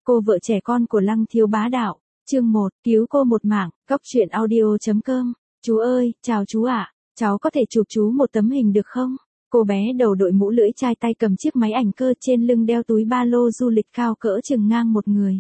Cô vợ trẻ con của Lăng Thiếu Bá Đạo, chương 1, cứu cô một mạng, coctruyện.audio.com. Chú ơi, chào chú ạ, cháu có thể chụp chú một tấm hình được không? Cô bé đầu đội mũ lưỡi chai tay cầm chiếc máy ảnh cơ, trên lưng đeo túi ba lô du lịch cao cỡ chừng ngang một người.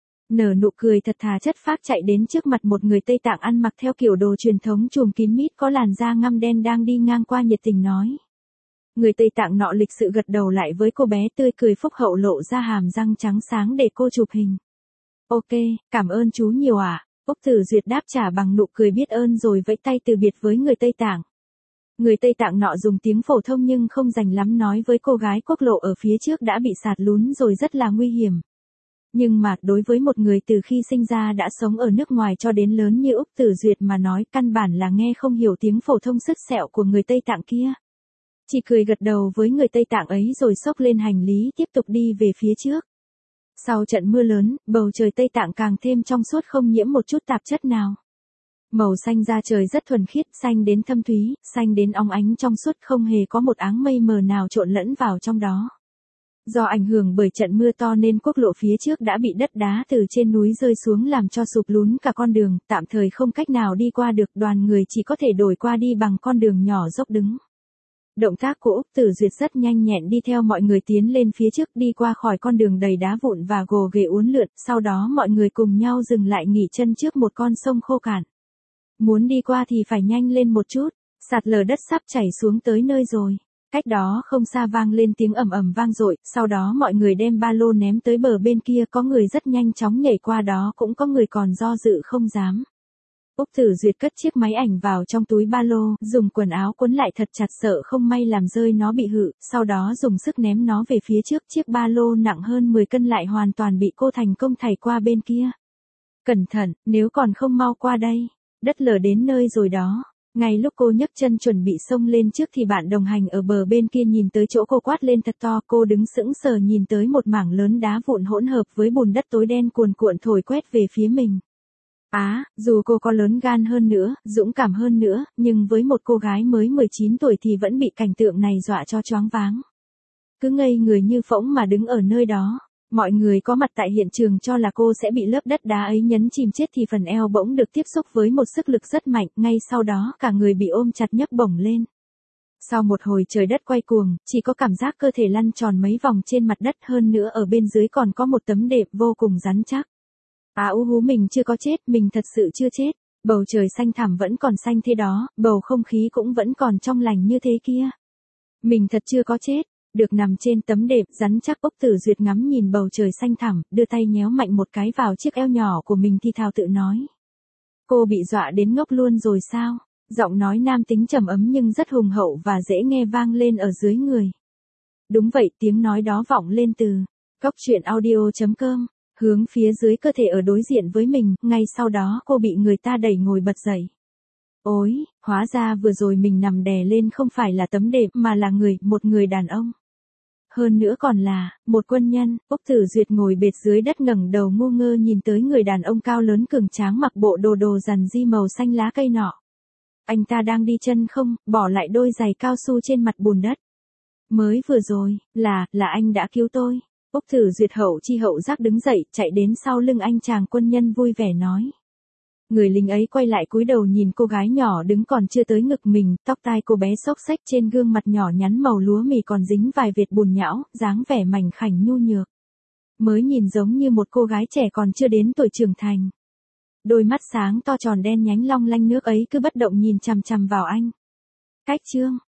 Nở nụ cười thật thà chất phác chạy đến trước mặt một người Tây Tạng ăn mặc theo kiểu đồ truyền thống trùm kín mít có làn da ngăm đen đang đi ngang qua nhiệt tình nói. Người Tây Tạng nọ lịch sự gật đầu lại với cô bé, tươi cười phúc hậu lộ ra hàm răng trắng sáng để cô chụp hình. Ok, cảm ơn chú nhiều ạ. Úc Tử Duyệt đáp trả bằng nụ cười biết ơn rồi vẫy tay từ biệt với người Tây Tạng. Người Tây Tạng nọ dùng tiếng phổ thông nhưng không rành lắm nói với cô gái quốc lộ ở phía trước đã bị sạt lún rồi rất là nguy hiểm. Nhưng mà đối với một người từ khi sinh ra đã sống ở nước ngoài cho đến lớn như Úc Tử Duyệt mà nói, căn bản là nghe không hiểu tiếng phổ thông sứt sẹo của người Tây Tạng kia. Chỉ cười gật đầu với người Tây Tạng ấy rồi xốc lên hành lý tiếp tục đi về phía trước. Sau trận mưa lớn, bầu trời Tây Tạng càng thêm trong suốt không nhiễm một chút tạp chất nào. Màu xanh da trời rất thuần khiết, xanh đến thâm thúy, xanh đến óng ánh trong suốt, không hề có một áng mây mờ nào trộn lẫn vào trong đó. Do ảnh hưởng bởi trận mưa to nên quốc lộ phía trước đã bị đất đá từ trên núi rơi xuống làm cho sụp lún cả con đường, tạm thời không cách nào đi qua được, đoàn người chỉ có thể đổi qua đi bằng con đường nhỏ dốc đứng. Động tác của Úc Tử Duyệt rất nhanh nhẹn đi theo mọi người tiến lên phía trước, đi qua khỏi con đường đầy đá vụn và gồ ghề uốn lượn, sau đó mọi người cùng nhau dừng lại nghỉ chân trước một con sông khô cạn. Muốn đi qua thì phải nhanh lên một chút, sạt lở đất sắp chảy xuống tới nơi rồi. Cách đó không xa vang lên tiếng ầm ầm vang dội, sau đó mọi người đem ba lô ném tới bờ bên kia, có người rất nhanh chóng nhảy qua đó, cũng có người còn do dự không dám. Úc Tử Duyệt cất chiếc máy ảnh vào trong túi ba lô, dùng quần áo cuốn lại thật chặt sợ không may làm rơi nó bị hự, sau đó dùng sức ném nó về phía trước, chiếc ba lô nặng hơn 10 cân lại hoàn toàn bị cô thành công thảy qua bên kia. Cẩn thận, nếu còn không mau qua đây, đất lở đến nơi rồi đó. Ngay lúc cô nhấc chân chuẩn bị xông lên trước thì bạn đồng hành ở bờ bên kia nhìn tới chỗ cô quát lên thật to, cô đứng sững sờ nhìn tới một mảng lớn đá vụn hỗn hợp với bùn đất tối đen cuồn cuộn thổi quét về phía mình. Dù cô có lớn gan hơn nữa, dũng cảm hơn nữa, nhưng với một cô gái mới 19 tuổi thì vẫn bị cảnh tượng này dọa cho choáng váng. Cứ ngây người như phỗng mà đứng ở nơi đó. Mọi người có mặt tại hiện trường cho là cô sẽ bị lớp đất đá ấy nhấn chìm chết thì phần eo bỗng được tiếp xúc với một sức lực rất mạnh, ngay sau đó cả người bị ôm chặt nhấc bổng lên. Sau một hồi trời đất quay cuồng, chỉ có cảm giác cơ thể lăn tròn mấy vòng trên mặt đất, hơn nữa ở bên dưới còn có một tấm đệm vô cùng rắn chắc. Mình chưa có chết, mình thật sự chưa chết. Bầu trời xanh thẳm vẫn còn xanh thế đó, bầu không khí cũng vẫn còn trong lành như thế kia. Mình thật chưa có chết. Được nằm trên tấm đệm rắn chắc, Úc Tử Duyệt ngắm nhìn bầu trời xanh thẳm, đưa tay nhéo mạnh một cái vào chiếc eo nhỏ của mình thì thào tự nói. Cô bị dọa đến ngốc luôn rồi sao? Giọng nói nam tính trầm ấm nhưng rất hùng hậu và dễ nghe vang lên ở dưới người. Đúng vậy, tiếng nói đó vọng lên từ coctruyện.audio.com, hướng phía dưới cơ thể ở đối diện với mình, ngay sau đó cô bị người ta đẩy ngồi bật dậy. Ôi, hóa ra vừa rồi mình nằm đè lên không phải là tấm đệm mà là một người đàn ông. Hơn nữa còn là một quân nhân. Úc Tử Duyệt ngồi bệt dưới đất ngẩng đầu ngu ngơ nhìn tới người đàn ông cao lớn cường tráng mặc bộ đồ rằn ri màu xanh lá cây nọ. Anh ta đang đi chân không, bỏ lại đôi giày cao su trên mặt bùn đất. Mới vừa rồi, là anh đã cứu tôi. Úc Tử Duyệt hậu chi hậu giác đứng dậy, chạy đến sau lưng anh chàng quân nhân vui vẻ nói. Người lính ấy quay lại cúi đầu nhìn cô gái nhỏ đứng còn chưa tới ngực mình, tóc tai cô bé xốc xếch, trên gương mặt nhỏ nhắn màu lúa mì còn dính vài vệt bùn nhão, dáng vẻ mảnh khảnh nhu nhược. Mới nhìn giống như một cô gái trẻ còn chưa đến tuổi trưởng thành. Đôi mắt sáng to tròn đen nhánh long lanh nước ấy cứ bất động nhìn chằm chằm vào anh. Cách chương